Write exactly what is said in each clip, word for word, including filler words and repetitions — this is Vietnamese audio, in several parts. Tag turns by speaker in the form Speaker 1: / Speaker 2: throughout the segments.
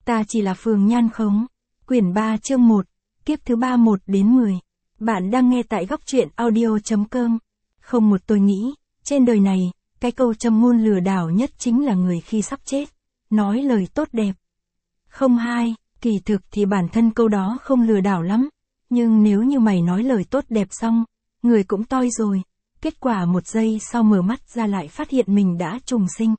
Speaker 1: Ta chỉ là phường nhan khống. Quyển ba chương một, kiếp thứ ba một đến mười. Bạn đang nghe tại góc truyện audio.com. Không một tôi nghĩ, trên đời này, cái câu châm ngôn lừa đảo nhất chính là người khi sắp chết, nói lời tốt đẹp. Không hai, kỳ thực thì bản thân câu đó không lừa đảo lắm, nhưng nếu như mày nói lời tốt đẹp xong, người cũng toi rồi, kết quả một giây sau mở mắt ra lại phát hiện mình đã trùng sinh.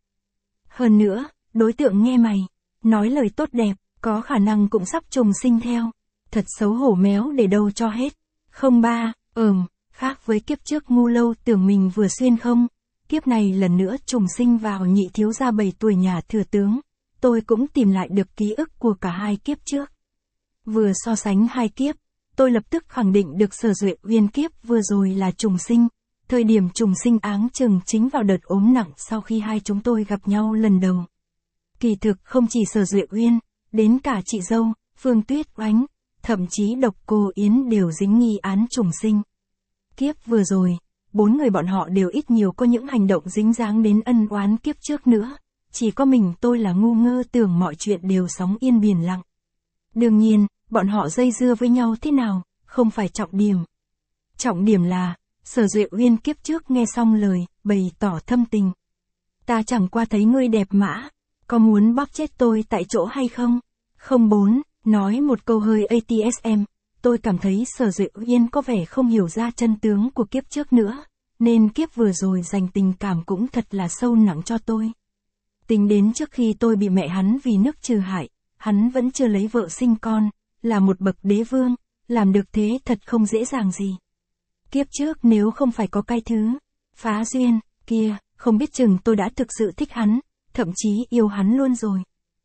Speaker 1: Hơn nữa, đối tượng nghe mày nói lời tốt đẹp, có khả năng cũng sắp trùng sinh theo. Thật xấu hổ méo để đâu cho hết. Không ba, ừm, khác với kiếp trước ngu lâu tưởng mình vừa xuyên không, kiếp này lần nữa trùng sinh vào nhị thiếu gia bảy tuổi nhà thừa tướng. Tôi cũng tìm lại được ký ức của cả hai kiếp trước. Vừa so sánh hai kiếp, tôi lập tức khẳng định được Sở Duệ Uyên kiếp vừa rồi là trùng sinh. Thời điểm trùng sinh áng chừng chính vào đợt ốm nặng sau khi hai chúng tôi gặp nhau lần đầu. Kỳ thực không chỉ Sở Duệ Uyên, đến cả chị dâu, Phương Tuyết Oánh, thậm chí độc cô Yến đều dính nghi án trùng sinh. Kiếp vừa rồi, bốn người bọn họ đều ít nhiều có những hành động dính dáng đến ân oán kiếp trước nữa. Chỉ có mình tôi là ngu ngơ tưởng mọi chuyện đều sóng yên biển lặng. Đương nhiên, bọn họ dây dưa với nhau thế nào, không phải trọng điểm. Trọng điểm là, Sở Duệ Uyên kiếp trước nghe xong lời, bày tỏ thâm tình. Ta chẳng qua thấy ngươi đẹp mã, có muốn bóp chết tôi tại chỗ hay không? Không bốn, nói một câu hơi a tê ét em, tôi cảm thấy Sở Duệ Uyên có vẻ không hiểu ra chân tướng của kiếp trước nữa, nên kiếp vừa rồi dành tình cảm cũng thật là sâu nặng cho tôi. Tính đến trước khi tôi bị mẹ hắn vì nước trừ hại, hắn vẫn chưa lấy vợ sinh con, là một bậc đế vương, làm được thế thật không dễ dàng gì. Kiếp trước nếu không phải có cái thứ phá duyên kia, không biết chừng tôi đã thực sự thích hắn, thậm chí yêu hắn luôn rồi.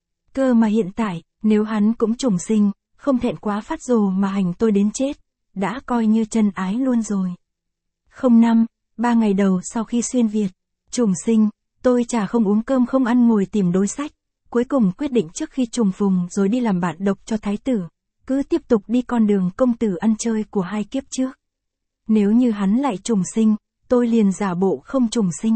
Speaker 1: Cơ mà hiện tại, nếu hắn cũng trùng sinh, không thẹn quá phát rồ mà hành tôi đến chết, đã coi như chân ái luôn rồi. Không năm, ba ngày đầu sau khi xuyên Việt, trùng sinh, tôi chả không uống cơm không ăn ngồi tìm đối sách, cuối cùng quyết định trước khi trùng phùng rồi đi làm bạn độc cho thái tử, cứ tiếp tục đi con đường công tử ăn chơi của hai kiếp trước. Nếu như hắn lại trùng sinh, tôi liền giả bộ không trùng sinh.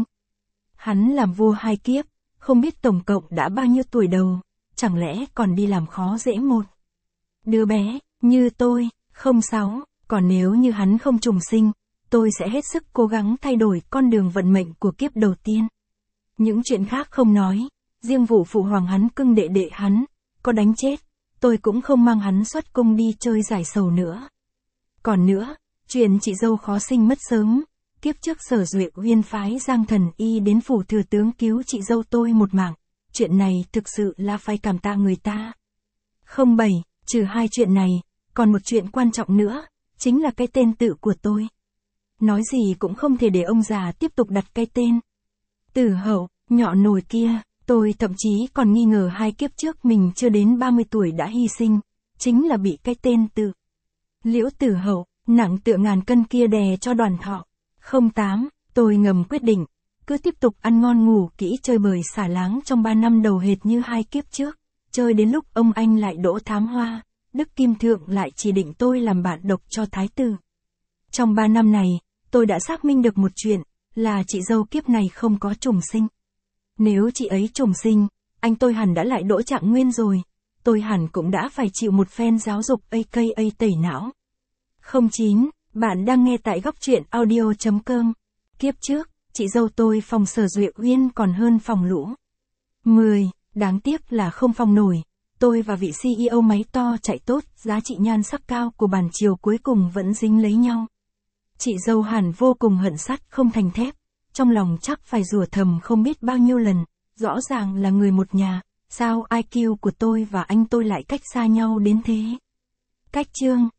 Speaker 1: Hắn làm vua hai kiếp, không biết tổng cộng đã bao nhiêu tuổi đầu, chẳng lẽ còn đi làm khó dễ một đứa bé, như tôi, không sáu, còn nếu như hắn không trùng sinh, tôi sẽ hết sức cố gắng thay đổi con đường vận mệnh của kiếp đầu tiên. Những chuyện khác không nói, riêng vụ phụ hoàng hắn cưng đệ đệ hắn, có đánh chết, tôi cũng không mang hắn xuất cung đi chơi giải sầu nữa. Còn nữa, chuyện chị dâu khó sinh mất sớm, kiếp trước Sở Duệ Uyên phái Giang Thần Y đến phủ thừa tướng cứu chị dâu tôi một mạng, chuyện này thực sự là phải cảm tạ người ta. Không bảy, trừ hai chuyện này, còn một chuyện quan trọng nữa, chính là cái tên tự của tôi. Nói gì cũng không thể để ông già tiếp tục đặt cái tên Tử Hậu, nhọ nồi kia, tôi thậm chí còn nghi ngờ hai kiếp trước mình chưa đến ba mươi tuổi đã hy sinh, chính là bị cái tên tự Liễu Tử Hậu, nặng tựa ngàn cân kia đè cho đoàn thọ. Không tám, tôi ngầm quyết định, cứ tiếp tục ăn ngon ngủ kỹ chơi bời xả láng trong ba năm đầu hệt như hai kiếp trước, chơi đến lúc ông anh lại đỗ thám hoa, Đức Kim Thượng lại chỉ định tôi làm bạn độc cho thái tử. Trong ba năm này, tôi đã xác minh được một chuyện, là chị dâu kiếp này không có trùng sinh. Nếu chị ấy trùng sinh, anh tôi hẳn đã lại đỗ Trạng Nguyên rồi, tôi hẳn cũng đã phải chịu một phen giáo dục a ca a tẩy não. Không chín, bạn đang nghe tại góc truyện audio.com. Kiếp trước, chị dâu tôi phòng Sở Duệ Uyên còn hơn phòng Lũ. mười, đáng tiếc là không phòng nổi, tôi và vị xê e ô máy to chạy tốt, giá trị nhan sắc cao của bản triều cuối cùng vẫn dính lấy nhau. Chị dâu hẳn vô cùng hận sắt không thành thép, trong lòng chắc phải rủa thầm không biết bao nhiêu lần, rõ ràng là người một nhà, sao i kiu của tôi và anh tôi lại cách xa nhau đến thế. Cách chương